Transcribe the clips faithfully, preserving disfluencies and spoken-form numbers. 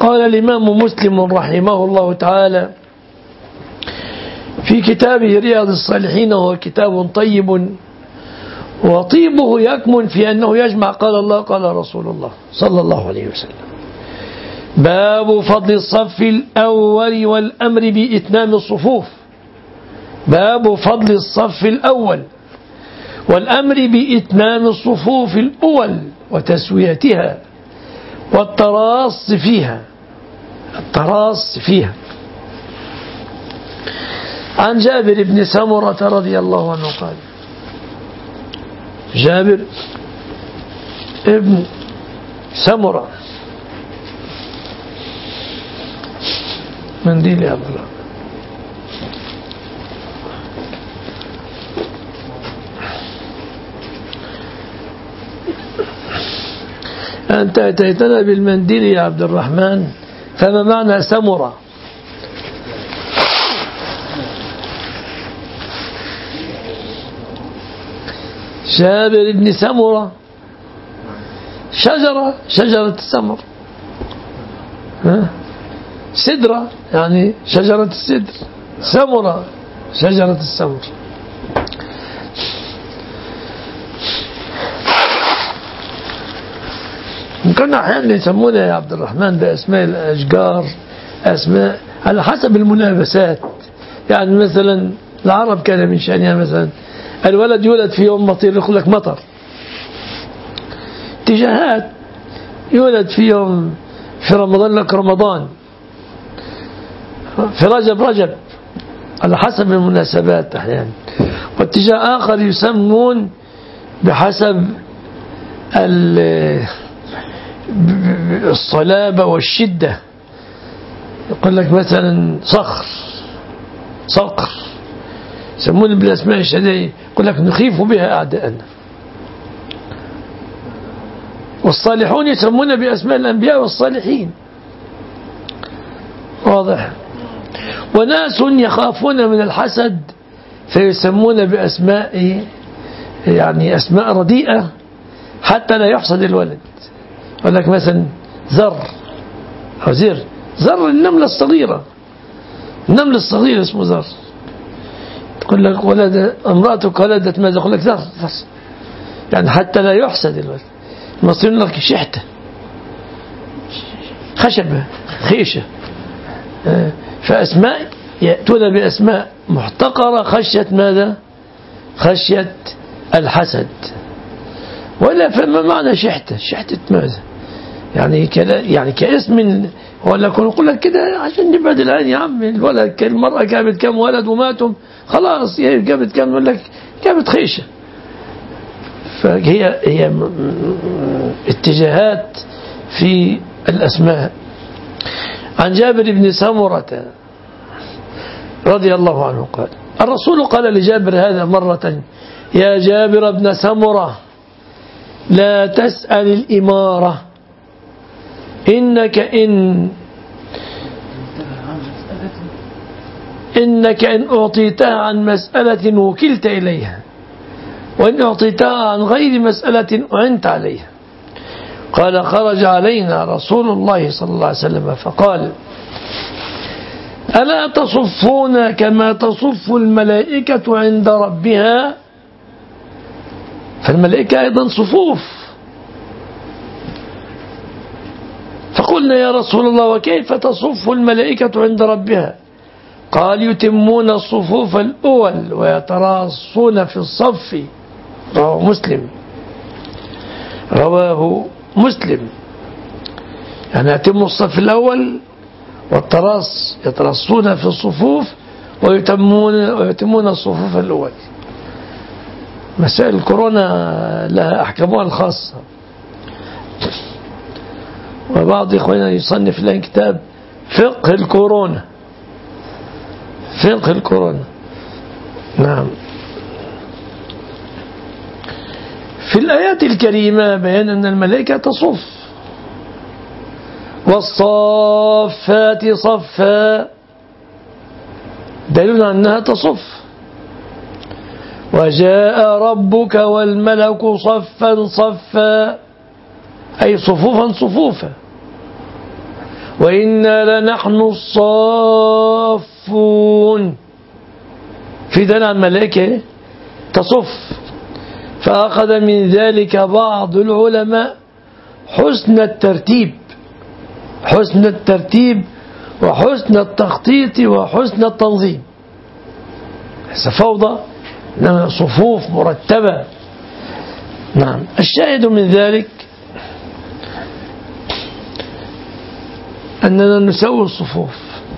قال الإمام مسلم رحمه الله تعالى في كتابه رياض الصالحين، وهو كتاب طيب وطيبه يكمن في أنه يجمع قال الله قال رسول الله صلى الله عليه وسلم: باب فضل الصف الأول والأمر بإتمام الصفوف. باب فضل الصف الأول والأمر بإتمام الصفوف الأول وتسويتها والتراص فيها التراص فيها عن جابر بن سمرة رضي الله عنه قال: جابر ابن سمرة منديل يا عبد الله، أنت أتيتنا بالمنديل يا عبد الرحمن، فما معنى سمرة؟ جابر بن سمرة شجرة شجرة السمر، سدرة يعني شجرة السدر، سمرة شجرة السمر. كنا أحيانا يسمونها يا عبد الرحمن بأسماء الأشجار، أسماء على حسب الملابسات. يعني مثلا العرب كان من شأنها مثلا الولد يولد في يوم مطير يقول لك مطر. اتجاهات يولد في يوم في رمضان لك رمضان، في رجب رجب، على حسب المناسبات أحيانا. واتجاه آخر يسمون بحسب الصلابة والشدة، يقول لك مثلا صخر صقر، يسمون بالأسماء الشديدة، يقول لك نخيف بها أعداءنا. والصالحون يسمون بأسماء الأنبياء والصالحين، واضح. وناس يخافون من الحسد فيسمون بأسماء يعني أسماء رديئة حتى لا يحصد الولد. يقول لك مثلا زر أو زر، زر النملة الصغيرة، النملة الصغيرة اسمه زر. تقول لك ولد امرأتك ولدت ماذا؟ يقول لك زر، يعني حتى لا يحسد الولد. المصريين لك شحتة، خشبة، خيشة. فأسماء يأتون بأسماء محتقرة خشية ماذا؟ خشية الحسد. ولا فما معنى شحتة؟ شحتة ماذا؟ يعني كلا يعني كاسم، ولا نقول لك كده عشان نبعد العين يا عم. الولد المرأة جابت كم ولد وماتوا خلاص، هي جابت كم؟ يقول لك جابت خيشة. فهي هي اتجاهات في الأسماء. عن جابر بن سمرة رضي الله عنه قال: الرسول قال لجابر هذا مرة: يا جابر بن سمرة لا تسأل الإمارة، إنك إن إنك إن أعطيتها عن مسألة وكلت إليها، وإن أعطيتها عن غير مسألة أعنت عليها. قال: خرج علينا رسول الله صلى الله عليه وسلم فقال: ألا تصفون كما تصف الملائكة عند ربها؟ فالملائكة أيضا صفوف. فقلنا: يا رسول الله وكيف تصف الملائكة عند ربها؟ قال: يتمون الصفوف الأول ويتراصون في الصف. رواه مسلم رواه مسلم يعني يتم الصف الأول والتراص، يترصون في الصفوف ويتمون ويتمون الصفوف الأول. مسائل الكورونا لها أحكامها الخاصة. وبعض إخواننا يصنف لنا كتاب فقه الكورونا، فقه الكورونا. نعم. في الآيات الكريمة بيان أن الملائكة تصف. والصافات صفا دليل أنها تصف. وجاء ربك والملك صفا صفا أي صفوفا صفوفا. وإنا لنحن الصافون. في دلع الملائكة تصف. فأخذ من ذلك بعض العلماء حسن الترتيب حسن الترتيب وحسن التخطيط وحسن التنظيم. ليس فوضى، إنما صفوف مرتبة. نعم. الشاهد من ذلك أننا نسوي الصفوف،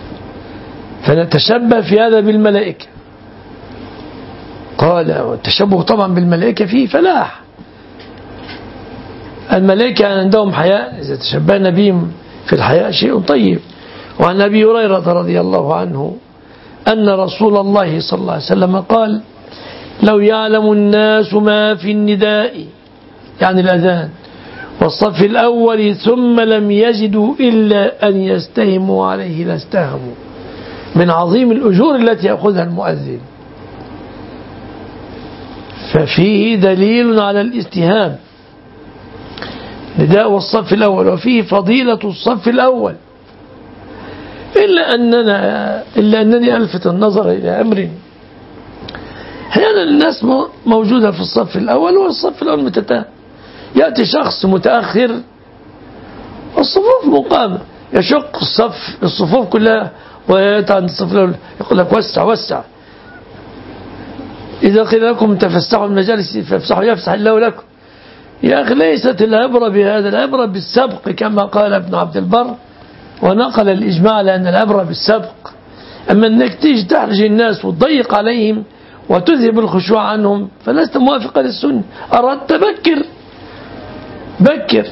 فنتشبه في هذا بالملائكة. قال والتشبه طبعا بالملائكة فيه فلاح. الملائكة عندهم حياء، إذا تشبهنا بهم في الحياء شيء طيب. وعن أبي هريرة رضي الله عنه أن رسول الله صلى الله عليه وسلم قال: لو يعلم الناس ما في النداء، يعني الأذان، والصف الأول ثم لم يجدوا إلا أن يستهموا عليه لاستهموا، من عظيم الأجور التي يأخذها المؤذن. ففيه دليل على الاستهام، نداء والصف الأول، وفيه فضيلة الصف الأول. إلا أننا إلا أنني ألفت النظر إلى أمر. أحيانا الناس موجودة في الصف الأول والصف الأول متتابع، يأتي شخص متأخر والصفوف مقامة، يشق الصف الصفوف كلها ويأتي عند الصف الأول يقول لك وسع وسع، إذا قيل لكم تفسحوا المجالس فافسحوا يفسح الله لكم. يا أخي ليست العبرة بهذا، العبرة بالسبق كما قال ابن عبد البر، ونقل الإجماع على أن العبرة بالسبق. أما أنك تيجي تحرج الناس وتضيق عليهم وتذهب الخشوع عنهم فلست موافقا للسنة. أردت بكر بكر.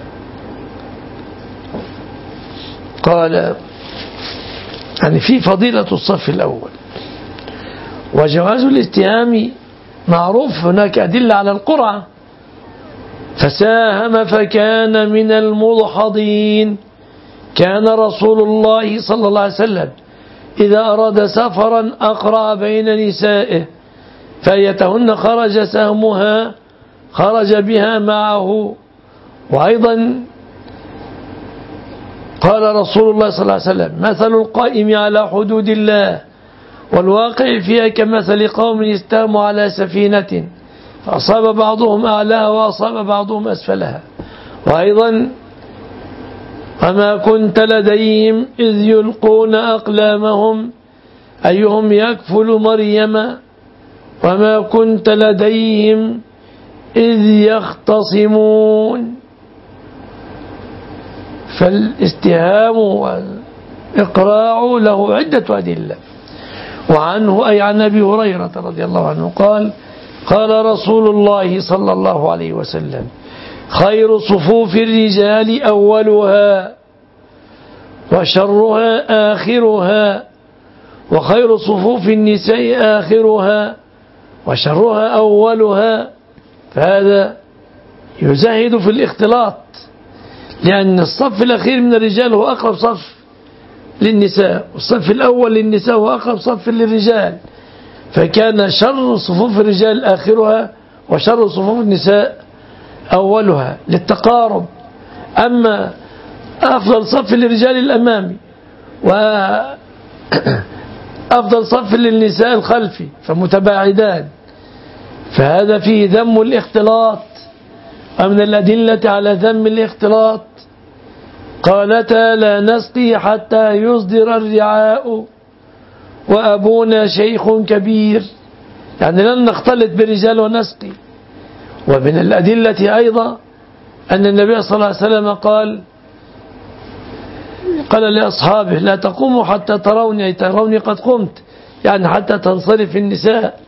قال يعني في فضيلة الصف الأول وجواز الاستهام معروف. هناك أدلة على القرعة: فساهم فكان من المضحضين. كان رسول الله صلى الله عليه وسلم إذا أراد سفرا أقرع بين نسائه فأيتهن خرج سهمها خرج بها معه. وأيضا قال رسول الله صلى الله عليه وسلم: مثل القائم على حدود الله والواقع فيها كمثل قوم استهموا على سفينة فأصاب بعضهم أعلاها وأصاب بعضهم أسفلها. وأيضا: وما كنت لديهم إذ يلقون أقلامهم أيهم يكفل مريم وما كنت لديهم إذ يختصمون. فالاستهام والإقراع له عدة أدلة. وعنه أي عن أبي هريرة رضي الله عنه قال: قال رسول الله صلى الله عليه وسلم: خير صفوف الرجال أولها وشرها آخرها وخير صفوف النساء آخرها وشرها أولها. فهذا يزهد في الاختلاط، لأن الصف الأخير من الرجال هو أقرب صف للنساء، والصف الأول للنساء هو أقرب صف للرجال، فكان شر صفوف الرجال آخرها وشر صفوف النساء أولها للتقارب. أما أفضل صف للرجال الأمامي وأفضل صف للنساء الخلفي فمتباعدان، فهذا فيه ذم الاختلاط. ومن الأدلة على ذم الاختلاط قالتا: لا نسقي حتى يصدر الرعاء وأبونا شيخ كبير، يعني لن نختلط بالرجال ونسقي. ومن الأدلة أيضا أن النبي صلى الله عليه وسلم قال قال لأصحابه: لا تقوموا حتى تروني، أي تروني قد قمت، يعني حتى تنصرف النساء.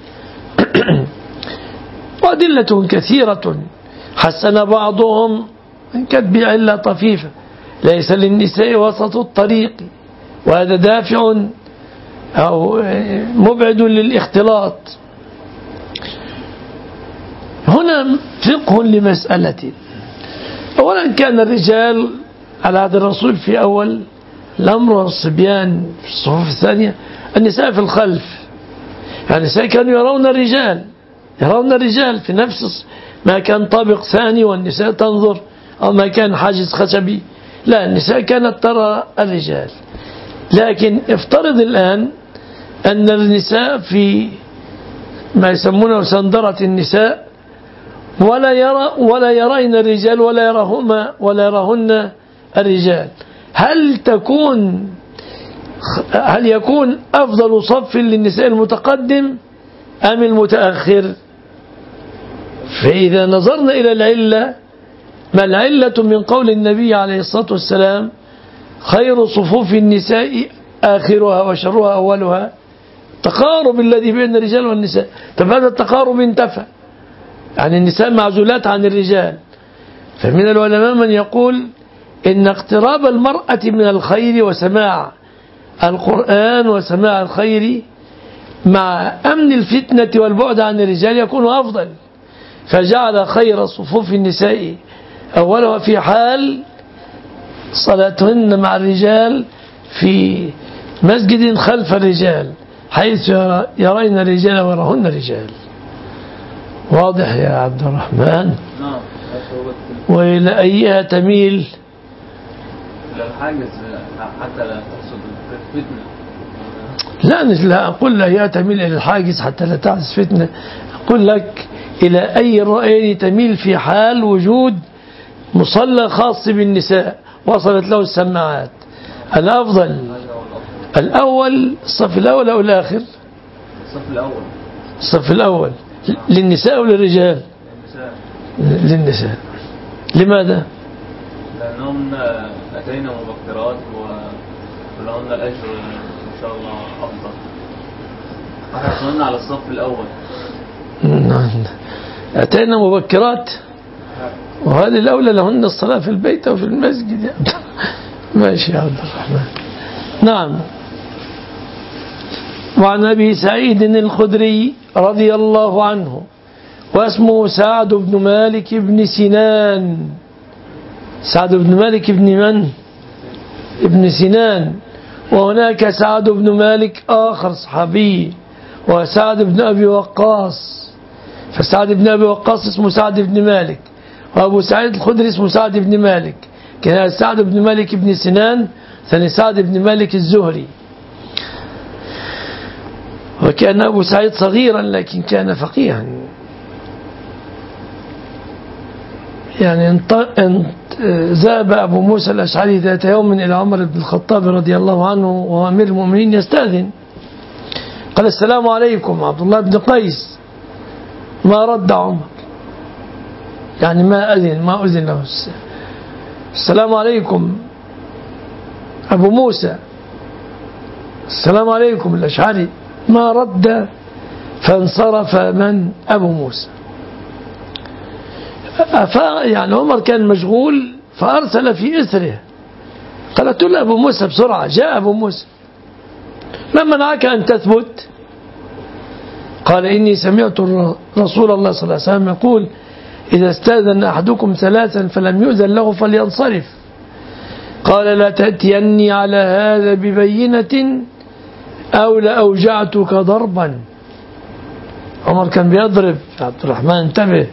وأدلة كثيرة حسن بعضهم من كتب علة طفيفة: ليس للنساء وسط الطريق، وهذا دافع أو مبعد للاختلاط. هنا فقه لمسألة. أولا كان الرجال على عهد الرسول في أول الأمر والصبيان في الصفوف الثانية، النساء في الخلف. يعني النساء كانوا يرون الرجال يرون الرجال في نفس ما كان طابق ثاني والنساء تنظر، أو ما كان حاجز خشبي لا، النساء كانت ترى الرجال. لكن افترض الآن أن النساء في ما يسمونه سندرة النساء، ولا يرى ولا يرين الرجال ولا يراهما ولا يراهن الرجال، هل تكون هل يكون أفضل صف للنساء المتقدم أم المتأخر؟ فإذا نظرنا إلى العلة، ما العلة من قول النبي عليه الصلاة والسلام خير صفوف النساء آخرها وشرها أولها؟ تقارب الذي بين الرجال والنساء. طب هذا التقارب انتفى، يعني النساء معزولات عن الرجال. فمن العلماء من يقول إن اقتراب المرأة من الخير وسماع القرآن وسماع الخير مع أمن الفتنة والبعد عن الرجال يكون أفضل، فجعل خير صفوف النساء أولها في حال صلاتهن مع الرجال في مسجد خلف الرجال حيث يرين الرجال ويرهن الرجال. واضح يا عبد الرحمن؟ نعم. وإلى أيها تميل؟ الحاجز حتى لا تحصل فتنة. لا لا أقول لا يا تميل إلى الحاجز حتى لا تحدث فتنة، أقول لك إلى أي الرأي تميل في حال وجود مصلى خاص بالنساء وصلت له السماعات. الأفضل الأول، الصف الأول أو الآخر؟ الصف الأول. الصف الأول للنساء وللرجال؟ للنساء. للنساء. لماذا؟ لأنهن أتينا مبكرات ولهن الأجر إن شاء الله أفضل. حصلنا على الصف الأول. أتينا مبكرات، وهذه الأولى لهن الصلاة في البيت أو في المسجد. ماشي يا عبد الرحمن. نعم. وعن أبي سعيد الخدري رضي الله عنه، واسمه سعد بن مالك بن سنان. سعد بن مالك بن من؟ ابن سنان. وهناك سعد بن مالك آخر صحابي وسعد بن أبي وقاص، فسعد بن أبي وقاص اسمه سعد بن مالك، وأبو سعيد الخدري اسمه سعد بن مالك. كان سعد بن مالك بن سنان ثاني سعد بن مالك الزهري. وكان أبو سعيد صغيرا لكن كان فقيها، يعني انت ذهب أبو موسى الأشعري ذات يوم إلى عمر بن الخطاب رضي الله عنه وهو أمير المؤمنين يستأذن، قال السلام عليكم عبد الله بن قيس، ما رد عمر، يعني ما أذن ما أذن له. السلام عليكم أبو موسى، السلام عليكم الأشعري، ما رد، فانصرف من؟ أبو موسى. يعني عمر كان مشغول فأرسل في إثره، قالت له أبو موسى بسرعة. جاء أبو موسى، ما منعك أن تثبت؟ قال إني سمعت رسول الله صلى الله عليه وسلم يقول إذا استاذن أحدكم ثلاثا فلم يؤذن له فلينصرف. قال لا تأتيني على هذا ببينة أو لأوجعتك ضربا. عمر كان بيضرب. عبد الرحمن انتبه،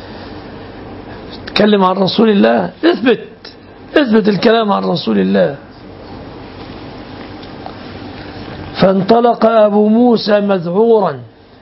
تكلم عن رسول الله، اثبت اثبت الكلام عن رسول الله. فانطلق أبو موسى مذعورا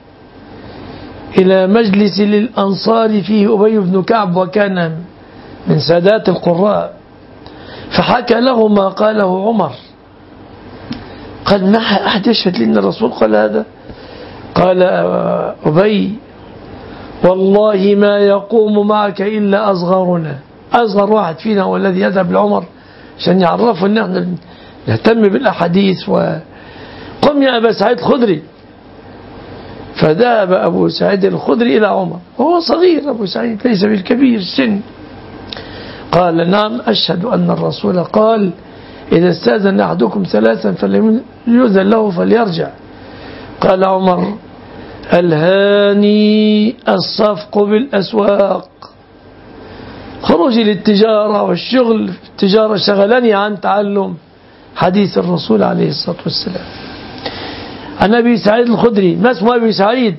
إلى مجلس للأنصار فيه أبي بن كعب وكان من سادات القراء، فحكى له ما قاله عمر. قال ما أحد يشهد لي أن الرسول قال هذا؟ قال أبي والله ما يقوم معك إلا أصغرنا، أصغر واحد فينا هو الذي يذهب لعمر عشان يعرفه أن احنا نهتم بالأحاديث. وقم يا أبا سعيد الخدري. فذهب أبو سعيد الخدري إلى عمر وهو صغير، أبو سعيد ليس بالكبير السن. قال نعم أشهد أن الرسول قال إذا استاذن أحدكم ثلاثا فلم يؤذن له فليرجع. قال عمر ألهاني الصفق بالأسواق، خروجي للتجارة والشغل في التجارة شغلني عن تعلم حديث الرسول عليه الصلاة والسلام. عن أبي سعيد الخدري، ما اسمه أبي سعيد؟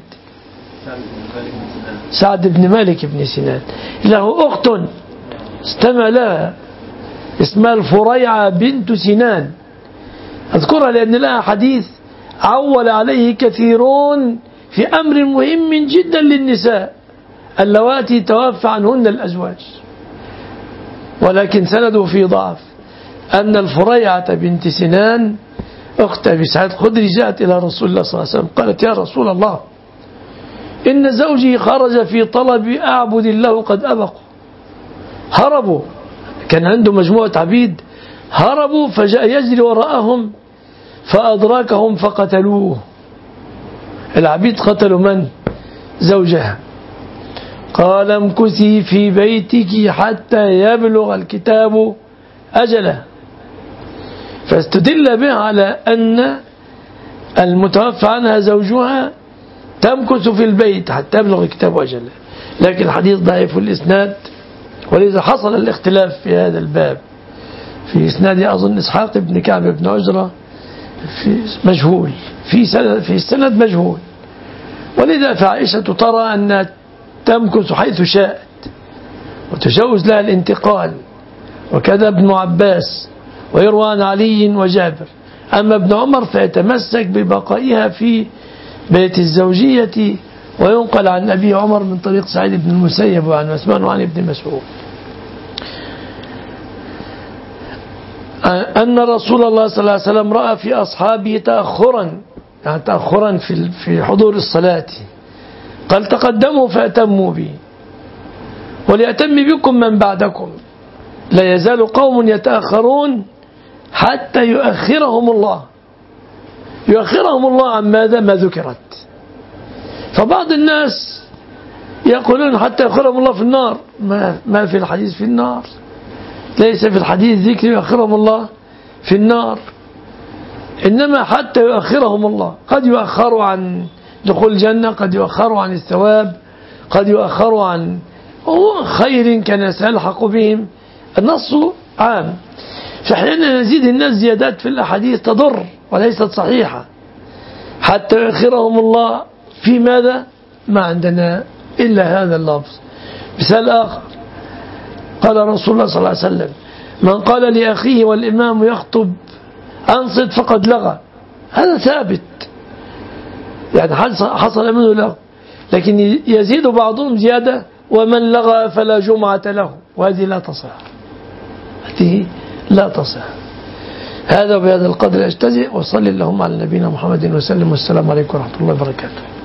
سعد بن مالك بن سنان. له أخت استمع لها اسمها الفريعة بنت سنان، أذكرها لأن لها حديث عول عليه كثيرون في أمر مهم جدا للنساء اللواتي توفى عنهن الأزواج، ولكن سنده في ضعف، أن الفريعة بنت سنان أخت أبي سعيد الخدري جاءت إلى رسول الله صلى الله عليه وسلم قالت: يا رسول الله، إن زوجي خرج في طلب أعبد الله قد أبقوا، هربوا، كان عنده مجموعة عبيد، هربوا فجاء يجري وراءهم فأدركهم فقتلوه. العبيد قتلوا من؟ زوجها. قال: امكثي في بيتك حتى يبلغ الكتاب أجله. فاستدل بها على أن المتوفى عنها زوجها تمكث في البيت حتى يبلغ الكتاب أجله، لكن الحديث ضعيف الإسناد، ولذا حصل الاختلاف في هذا الباب. في إسناد أظن إسحاق بن كعب بن عجرة في مجهول، في سند في السند مجهول، ولذا فعائشة ترى أن تمكث حيث شاءت وتجوز لها الانتقال، وكذا ابن عباس، ويروى عن علي وجابر. أما ابن عمر فيتمسك ببقائها في بيت الزوجية، وينقل عن أبي عمر من طريق سعيد بن المسيب وعن عثمان وعن ابن مسعود أن رسول الله صلى الله عليه وسلم رأى في أصحابه تأخرا، يعني تأخرا في في حضور الصلاة، قال: تقدموا فأتموا بي وليأتم بكم من بعدكم، لا يزال قوم يتأخرون حتى يؤخرهم الله. يؤخرهم الله عن ماذا؟ ما ذكرت. فبعض الناس يقولون حتى يؤخرهم الله في النار، ما, ما في الحديث في النار، ليس في الحديث ذكر يؤخرهم الله في النار، إنما حتى يؤخرهم الله. قد يؤخروا عن دخول الجنة، قد يؤخروا عن الثواب، قد يؤخروا عن خير كان سيلحق بهم. النص عام، فحينما نزيد الناس زيادات في الأحاديث تضر وليست صحيحة. حتى يؤخرهم الله في ماذا؟ ما عندنا إلا هذا اللفظ. مثال آخر، قال رسول الله صلى الله عليه وسلم: من قال لأخيه والإمام يخطب أنصت فقد لغى. هذا ثابت، يعني حصل منه لغو، لكن يزيد بعضهم زيادة: ومن لغى فلا جمعة له. وهذه لا تصح، هذه لا تصح. هذا بهذا القدر أجتزئ، وصلي اللهم على نبينا محمد وسلم، والسلام عليكم ورحمة الله وبركاته.